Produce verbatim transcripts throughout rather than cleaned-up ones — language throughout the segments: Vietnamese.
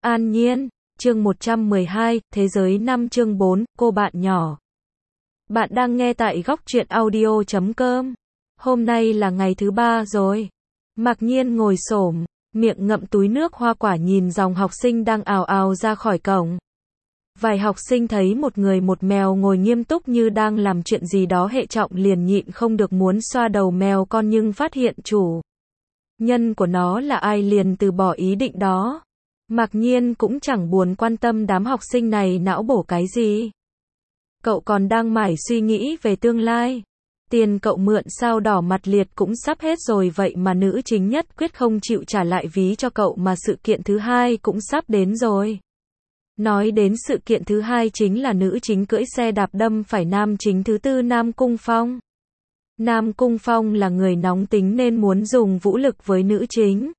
An Nhiên, chương một trăm mười hai, Thế giới năm chương bốn, cô bạn nhỏ. Bạn đang nghe tại góc truyện audio chấm com. Hôm nay là ngày thứ ba rồi. Mạc Nhiên ngồi xổm, miệng ngậm túi nước hoa quả nhìn dòng học sinh đang ào ào ra khỏi cổng. Vài học sinh thấy một người một mèo ngồi nghiêm túc như đang làm chuyện gì đó hệ trọng liền nhịn không được muốn xoa đầu mèo con nhưng phát hiện chủ nhân của nó là ai liền từ bỏ ý định đó. Mạc Nhiên cũng chẳng buồn quan tâm đám học sinh này não bổ cái gì. Cậu còn đang mải suy nghĩ về tương lai. Tiền cậu mượn sao đỏ mặt liệt cũng sắp hết rồi vậy mà nữ chính nhất quyết không chịu trả lại ví cho cậu mà sự kiện thứ hai cũng sắp đến rồi. Nói đến sự kiện thứ hai chính là nữ chính cưỡi xe đạp đâm phải nam chính thứ tư Nam Cung Phong. Nam Cung Phong là người nóng tính nên muốn dùng vũ lực với nữ chính.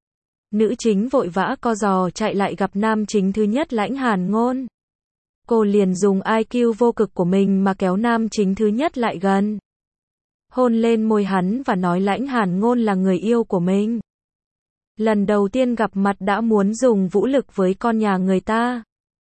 Nữ chính vội vã co giò chạy lại gặp nam chính thứ nhất Lãnh Hàn Ngôn. Cô liền dùng i kiu vô cực của mình mà kéo nam chính thứ nhất lại gần. Hôn lên môi hắn và nói Lãnh Hàn Ngôn là người yêu của mình. Lần đầu tiên gặp mặt đã muốn dùng vũ lực với con nhà người ta.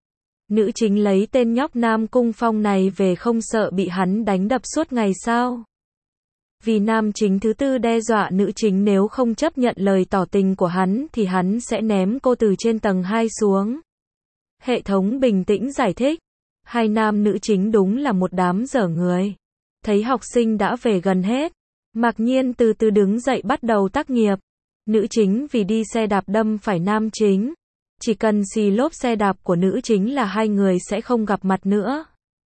Nữ chính lấy tên nhóc Nam Cung Phong này về không sợ bị hắn đánh đập suốt ngày sao? Vì nam chính thứ tư đe dọa nữ chính nếu không chấp nhận lời tỏ tình của hắn thì hắn sẽ ném cô từ trên tầng hai xuống. Hệ thống bình tĩnh giải thích. Hai nam nữ chính đúng là một đám dở người. Thấy học sinh đã về gần hết, Mạc Nhiên từ từ đứng dậy bắt đầu tác nghiệp. Nữ chính vì đi xe đạp đâm phải nam chính. Chỉ cần xì lốp xe đạp của nữ chính là hai người sẽ không gặp mặt nữa.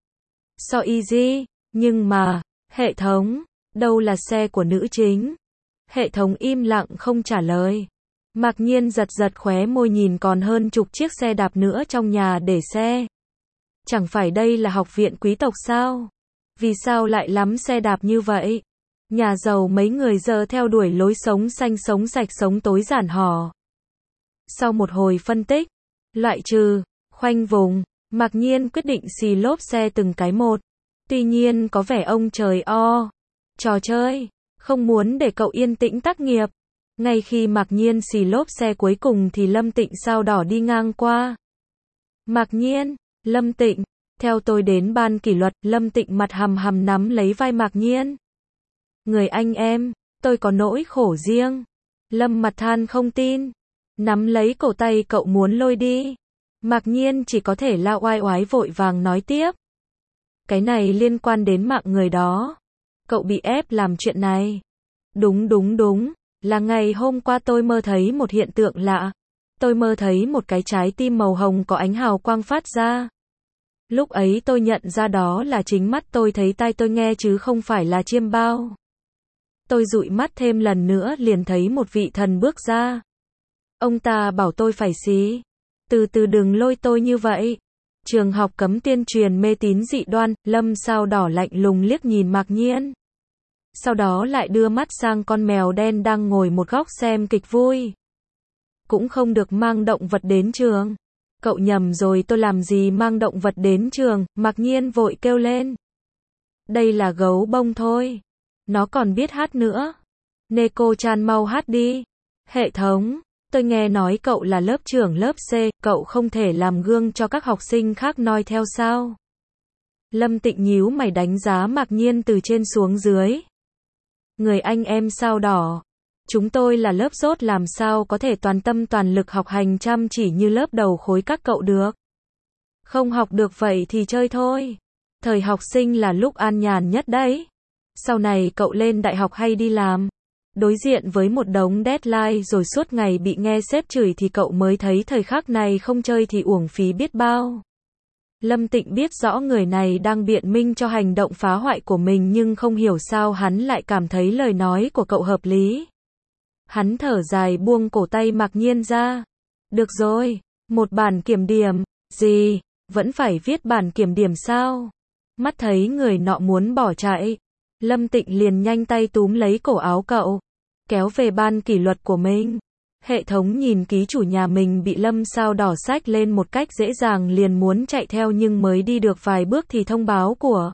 So easy, nhưng mà, hệ thống, đâu là xe của nữ chính? Hệ thống im lặng không trả lời. Mạc Nhiên giật giật khóe môi nhìn còn hơn chục chiếc xe đạp nữa trong nhà để xe. Chẳng phải đây là học viện quý tộc sao? Vì sao lại lắm xe đạp như vậy? Nhà giàu mấy người giờ theo đuổi lối sống xanh sống sạch sống tối giản hò. Sau một hồi phân tích, loại trừ, khoanh vùng, Mạc Nhiên quyết định xì lốp xe từng cái một. Tuy nhiên có vẻ ông trời o. Trò chơi, không muốn để cậu yên tĩnh tác nghiệp. Ngay khi Mạc Nhiên xì lốp xe cuối cùng thì Lâm Tịnh sao đỏ đi ngang qua. Mạc Nhiên, Lâm Tịnh, theo tôi đến ban kỷ luật. Lâm Tịnh mặt hầm hầm nắm lấy vai Mạc Nhiên. Người anh em, tôi có nỗi khổ riêng. Lâm mặt than không tin. Nắm lấy cổ tay cậu muốn lôi đi. Mạc Nhiên chỉ có thể la oai oái vội vàng nói tiếp. Cái này liên quan đến mạng người đó. Cậu bị ép làm chuyện này. Đúng đúng đúng, là ngày hôm qua tôi mơ thấy một hiện tượng lạ. Tôi mơ thấy một cái trái tim màu hồng có ánh hào quang phát ra. Lúc ấy tôi nhận ra đó là chính mắt tôi thấy, tai tôi nghe chứ không phải là chiêm bao. Tôi dụi mắt thêm lần nữa liền thấy một vị thần bước ra. Ông ta bảo tôi phải xí. Từ từ đừng lôi tôi như vậy. Trường học cấm tuyên truyền mê tín dị đoan. Lâm sao đỏ lạnh lùng liếc nhìn Mạc Nhiên. Sau đó lại đưa mắt sang con mèo đen đang ngồi một góc xem kịch vui. Cũng không được mang động vật đến trường. Cậu nhầm rồi, tôi làm gì mang động vật đến trường? Mạc Nhiên vội kêu lên. Đây là gấu bông thôi. Nó còn biết hát nữa. Neko-chan mau hát đi. Hệ thống, tôi nghe nói cậu là lớp trưởng lớp C, cậu không thể làm gương cho các học sinh khác noi theo sao? Lâm Tịnh nhíu mày đánh giá Mạc Nhiên từ trên xuống dưới. Người anh em sao đỏ. Chúng tôi là lớp dốt làm sao có thể toàn tâm toàn lực học hành chăm chỉ như lớp đầu khối các cậu được. Không học được vậy thì chơi thôi. Thời học sinh là lúc an nhàn nhất đấy. Sau này cậu lên đại học hay đi làm, đối diện với một đống deadline rồi suốt ngày bị nghe sếp chửi thì cậu mới thấy thời khắc này không chơi thì uổng phí biết bao. Lâm Tịnh biết rõ người này đang biện minh cho hành động phá hoại của mình nhưng không hiểu sao hắn lại cảm thấy lời nói của cậu hợp lý. Hắn thở dài buông cổ tay Mạc Nhiên ra. Được rồi, một bản kiểm điểm, gì, vẫn phải viết bản kiểm điểm sao? Mắt thấy người nọ muốn bỏ chạy, Lâm Tịnh liền nhanh tay túm lấy cổ áo cậu, kéo về ban kỷ luật của mình. Hệ thống nhìn ký chủ nhà mình bị Lâm sao đỏ xách lên một cách dễ dàng liền muốn chạy theo nhưng mới đi được vài bước thì thông báo của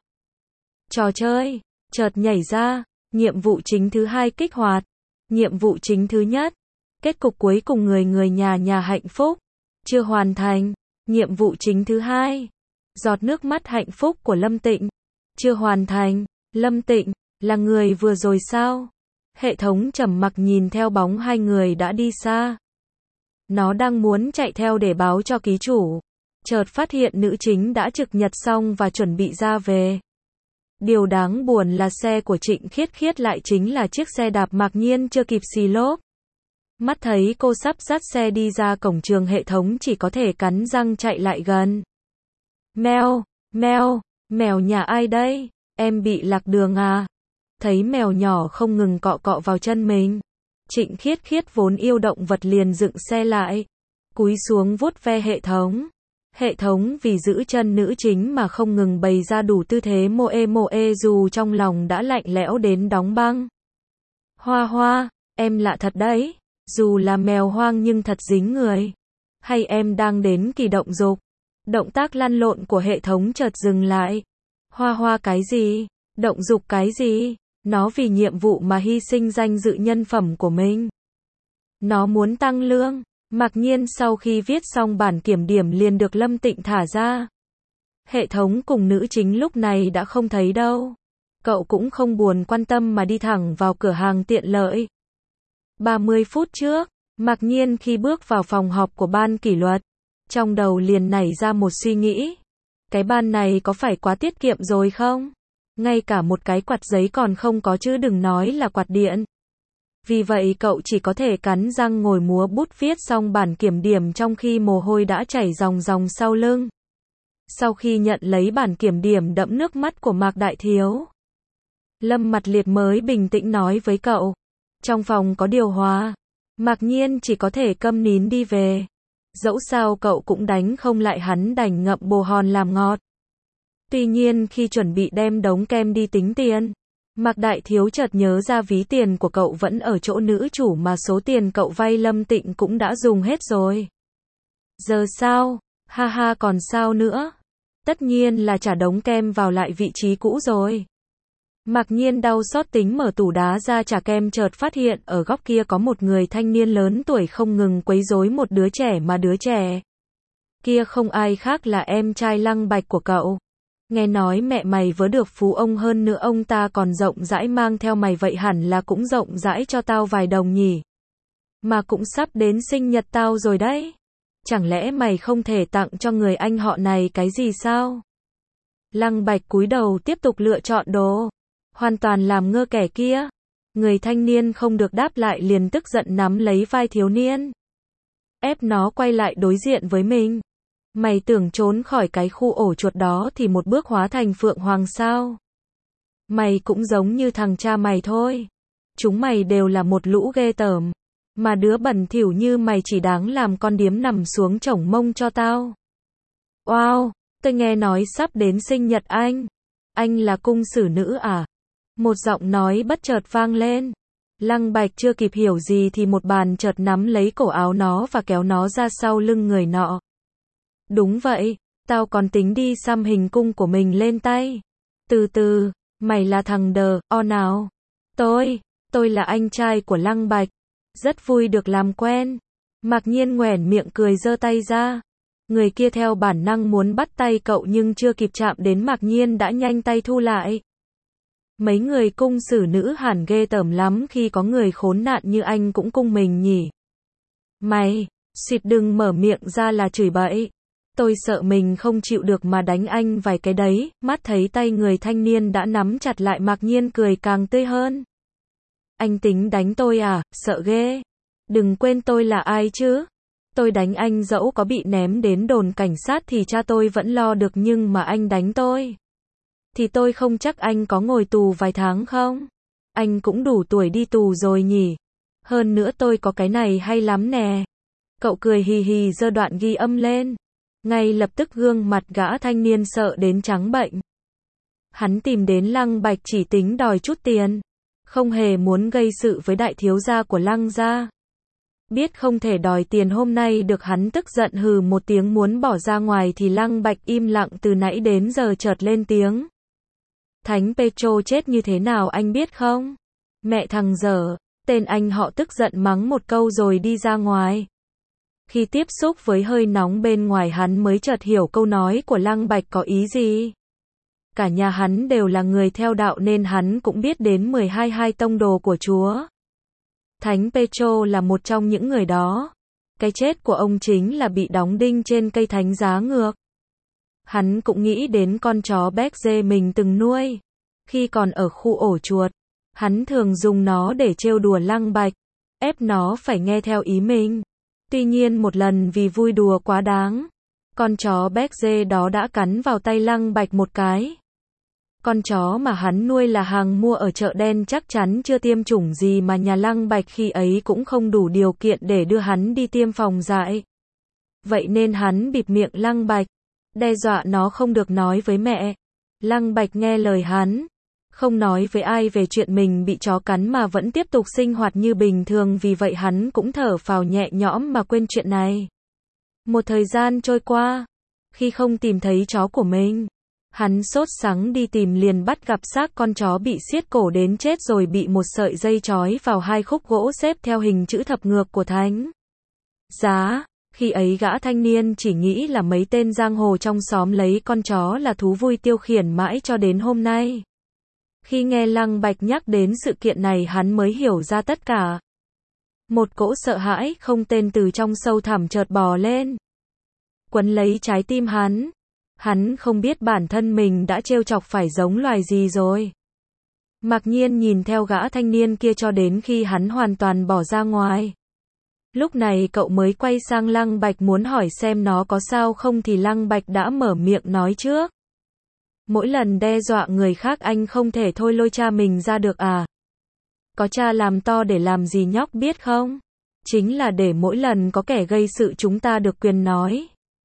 trò chơi chợt nhảy ra. Nhiệm vụ chính thứ hai kích hoạt. Nhiệm vụ chính thứ nhất. Kết cục cuối cùng người người nhà nhà hạnh phúc. chưa hoàn thành. Nhiệm vụ chính thứ hai. Giọt nước mắt hạnh phúc của Lâm Tịnh. Chưa hoàn thành. Lâm Tịnh, là người vừa rồi sao? Hệ thống trầm mặc nhìn theo bóng hai người đã đi xa. Nó đang muốn chạy theo để báo cho ký chủ. Chợt phát hiện nữ chính đã trực nhật xong và chuẩn bị ra về. Điều đáng buồn là xe của Trịnh Khiết Khiết lại chính là chiếc xe đạp Mạc Nhiên chưa kịp xì lốp. Mắt thấy cô sắp dắt xe đi ra cổng trường, hệ thống chỉ có thể cắn răng chạy lại gần. Mèo, mèo, mèo nhà ai đây? Em bị lạc đường à? Thấy mèo nhỏ không ngừng cọ cọ vào chân mình. Trịnh Khiết Khiết vốn yêu động vật liền dựng xe lại. Cúi xuống vuốt ve hệ thống. Hệ thống vì giữ chân nữ chính mà không ngừng bày ra đủ tư thế moe moe dù trong lòng đã lạnh lẽo đến đóng băng. Hoa Hoa, em lạ thật đấy. Dù là mèo hoang nhưng thật dính người. Hay em đang đến kỳ động dục? Động tác lăn lộn của hệ thống chợt dừng lại. Hoa Hoa cái gì? Động dục cái gì? Nó vì nhiệm vụ mà hy sinh danh dự nhân phẩm của mình. Nó muốn tăng lương. Mặc nhiên sau khi viết xong bản kiểm điểm liền được Lâm Tịnh thả ra. Hệ thống cùng nữ chính lúc này đã không thấy đâu. Cậu cũng không buồn quan tâm mà đi thẳng vào cửa hàng tiện lợi. ba mươi phút trước, Mặc nhiên khi bước vào phòng họp của ban kỷ luật, trong đầu liền nảy ra một suy nghĩ. Cái ban này có phải quá tiết kiệm rồi không? Ngay cả một cái quạt giấy còn không có chứ đừng nói là quạt điện. Vì vậy cậu chỉ có thể cắn răng ngồi múa bút viết xong bản kiểm điểm trong khi mồ hôi đã chảy ròng ròng sau lưng. Sau khi nhận lấy bản kiểm điểm đẫm nước mắt của Mạc Đại Thiếu, Lâm Mặt Liệt mới bình tĩnh nói với cậu. Trong phòng có điều hòa. Mặc nhiên chỉ có thể câm nín đi về. Dẫu sao cậu cũng đánh không lại hắn, đành ngậm bồ hòn làm ngọt. Tuy nhiên khi chuẩn bị đem đống kem đi tính tiền, Mạc Đại Thiếu chợt nhớ ra ví tiền của cậu vẫn ở chỗ nữ chủ mà số tiền cậu vay Lâm Tịnh cũng đã dùng hết rồi. Giờ sao? Ha ha, còn sao nữa? Tất nhiên là trả đống kem vào lại vị trí cũ rồi. Mặc nhiên đau xót tính mở tủ đá ra trả kem, chợt phát hiện ở góc kia có một người thanh niên lớn tuổi không ngừng quấy rối một đứa trẻ, mà đứa trẻ kia không ai khác là em trai Lăng Bạch của cậu. Nghe nói mẹ mày vớ được phú ông, hơn nữa ông ta còn rộng rãi mang theo mày, vậy hẳn là cũng rộng rãi cho tao vài đồng nhỉ. Mà cũng sắp đến sinh nhật tao rồi đấy. Chẳng lẽ mày không thể tặng cho người anh họ này cái gì sao? Lăng Bạch cúi đầu tiếp tục lựa chọn đồ. Hoàn toàn làm ngơ kẻ kia. Người thanh niên không được đáp lại liền tức giận nắm lấy vai thiếu niên, ép nó quay lại đối diện với mình. Mày tưởng trốn khỏi cái khu ổ chuột đó thì một bước hóa thành Phượng Hoàng sao? Mày cũng giống như thằng cha mày thôi. Chúng mày đều là một lũ ghê tởm. Mà đứa bẩn thỉu như mày chỉ đáng làm con điếm nằm xuống chổng mông cho tao. Wow, tôi nghe nói sắp đến sinh nhật anh. Anh là cung xử nữ à? Một giọng nói bất chợt vang lên. Lăng Bạch chưa kịp hiểu gì thì một bàn chợt nắm lấy cổ áo nó và kéo nó ra sau lưng người nọ. Đúng vậy, tao còn tính đi xăm hình cung của mình lên tay. Từ từ, mày là thằng đờ, o nào? Tôi, tôi là anh trai của Lăng Bạch. Rất vui được làm quen. Mặc nhiên nhoẻn miệng cười giơ tay ra. Người kia theo bản năng muốn bắt tay cậu nhưng chưa kịp chạm đến Mặc nhiên đã nhanh tay thu lại. Mấy người cung xử nữ hẳn ghê tởm lắm khi có người khốn nạn như anh cũng cung mình nhỉ. Mày, xịt đừng mở miệng ra là chửi bậy. Tôi sợ mình không chịu được mà đánh anh vài cái đấy. Mắt thấy tay người thanh niên đã nắm chặt lại, Mặc nhiên cười càng tươi hơn. Anh tính đánh tôi à, sợ ghê. Đừng quên tôi là ai chứ. Tôi đánh anh dẫu có bị ném đến đồn cảnh sát thì cha tôi vẫn lo được, nhưng mà anh đánh tôi thì tôi không chắc anh có ngồi tù vài tháng không. Anh cũng đủ tuổi đi tù rồi nhỉ. Hơn nữa tôi có cái này hay lắm nè. Cậu cười hì hì giơ đoạn ghi âm lên. Ngay lập tức gương mặt gã thanh niên sợ đến trắng bệnh. Hắn tìm đến Lăng Bạch chỉ tính đòi chút tiền. Không hề muốn gây sự với đại thiếu gia của Lăng gia. Biết không thể đòi tiền hôm nay được, hắn tức giận hừ một tiếng muốn bỏ ra ngoài thì Lăng Bạch im lặng từ nãy đến giờ chợt lên tiếng. Thánh Petro chết như thế nào anh biết không? Mẹ thằng dở, tên anh họ tức giận mắng một câu rồi đi ra ngoài. Khi tiếp xúc với hơi nóng bên ngoài hắn mới chợt hiểu câu nói của Lăng Bạch có ý gì. Cả nhà hắn đều là người theo đạo nên hắn cũng biết đến mười hai hai tông đồ của Chúa. Thánh Petro là một trong những người đó. Cái chết của ông chính là bị đóng đinh trên cây thánh giá ngược. Hắn cũng nghĩ đến con chó béc dê mình từng nuôi. Khi còn ở khu ổ chuột, hắn thường dùng nó để trêu đùa Lăng Bạch, ép nó phải nghe theo ý mình. Tuy nhiên một lần vì vui đùa quá đáng, con chó béc dê đó đã cắn vào tay Lăng Bạch một cái. Con chó mà hắn nuôi là hàng mua ở chợ đen, chắc chắn chưa tiêm chủng gì mà nhà Lăng Bạch khi ấy cũng không đủ điều kiện để đưa hắn đi tiêm phòng dại. Vậy nên hắn bịt miệng Lăng Bạch, đe dọa nó không được nói với mẹ. Lăng Bạch nghe lời hắn, không nói với ai về chuyện mình bị chó cắn mà vẫn tiếp tục sinh hoạt như bình thường, vì vậy hắn cũng thở phào nhẹ nhõm mà quên chuyện này. Một thời gian trôi qua, khi không tìm thấy chó của mình, hắn sốt sắng đi tìm, liền bắt gặp xác con chó bị siết cổ đến chết rồi bị một sợi dây trói vào hai khúc gỗ xếp theo hình chữ thập ngược của thánh giá. Khi ấy gã thanh niên chỉ nghĩ là mấy tên giang hồ trong xóm lấy con chó là thú vui tiêu khiển mãi cho đến hôm nay. Khi nghe Lăng Bạch nhắc đến sự kiện này hắn mới hiểu ra tất cả. Một cỗ sợ hãi không tên từ trong sâu thẳm chợt bò lên, quấn lấy trái tim hắn. Hắn không biết bản thân mình đã trêu chọc phải giống loài gì rồi. Mặc nhiên nhìn theo gã thanh niên kia cho đến khi hắn hoàn toàn bỏ ra ngoài. Lúc này cậu mới quay sang Lăng Bạch muốn hỏi xem nó có sao không thì Lăng Bạch đã mở miệng nói trước. Mỗi lần đe dọa người khác anh không thể thôi lôi cha mình ra được à? Có cha làm to để làm gì nhóc biết không? Chính là để mỗi lần có kẻ gây sự chúng ta được quyền nói.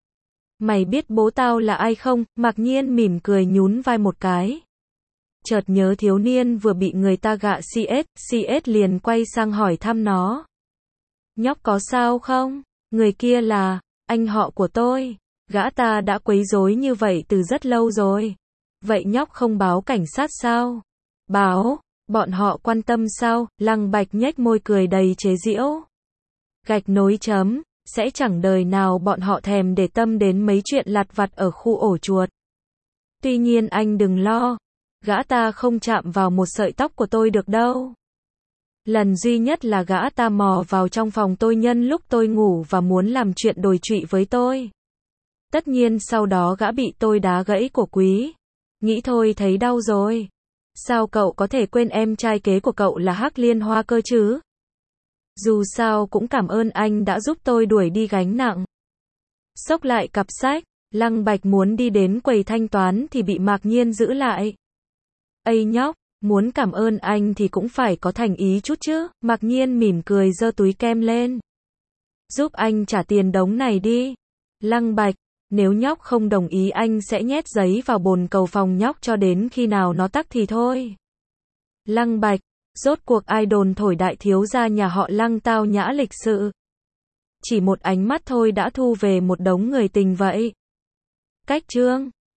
Mày biết bố tao là ai không? Mặc nhiên mỉm cười nhún vai một cái. Chợt nhớ thiếu niên vừa bị người ta gạ xê ét, xê ét liền quay sang hỏi thăm nó. Nhóc có sao không? Người kia là anh họ của tôi. Gã ta đã quấy rối như vậy từ rất lâu rồi. Vậy nhóc không báo cảnh sát sao? Báo, bọn họ quan tâm sao? Lăng Bạch nhếch môi cười đầy chế giễu. Gạch nối chấm, sẽ chẳng đời nào bọn họ thèm để tâm đến mấy chuyện lặt vặt ở khu ổ chuột. Tuy nhiên anh đừng lo, gã ta không chạm vào một sợi tóc của tôi được đâu. Lần duy nhất là gã ta mò vào trong phòng tôi nhân lúc tôi ngủ và muốn làm chuyện đồi trụy với tôi. Tất nhiên sau đó gã bị tôi đá gãy cổ quý. Nghĩ thôi thấy đau rồi. Sao cậu có thể quên em trai kế của cậu là Hắc Liên Hoa cơ chứ? Dù sao cũng cảm ơn anh đã giúp tôi đuổi đi gánh nặng. Xốc lại cặp sách, Lăng Bạch muốn đi đến quầy thanh toán thì bị Mạc Nhiên giữ lại. Ây nhóc, muốn cảm ơn anh thì cũng phải có thành ý chút chứ. Mạc Nhiên mỉm cười giơ túi kem lên. Giúp anh trả tiền đống này đi. Lăng Bạch, nếu nhóc không đồng ý anh sẽ nhét giấy vào bồn cầu phòng nhóc cho đến khi nào nó tắc thì thôi. Lăng Bạch, rốt cuộc ai đồn thổi đại thiếu gia nhà họ Lăng tao nhã lịch sự. Chỉ một ánh mắt thôi đã thu về một đống người tình vậy. Cách chương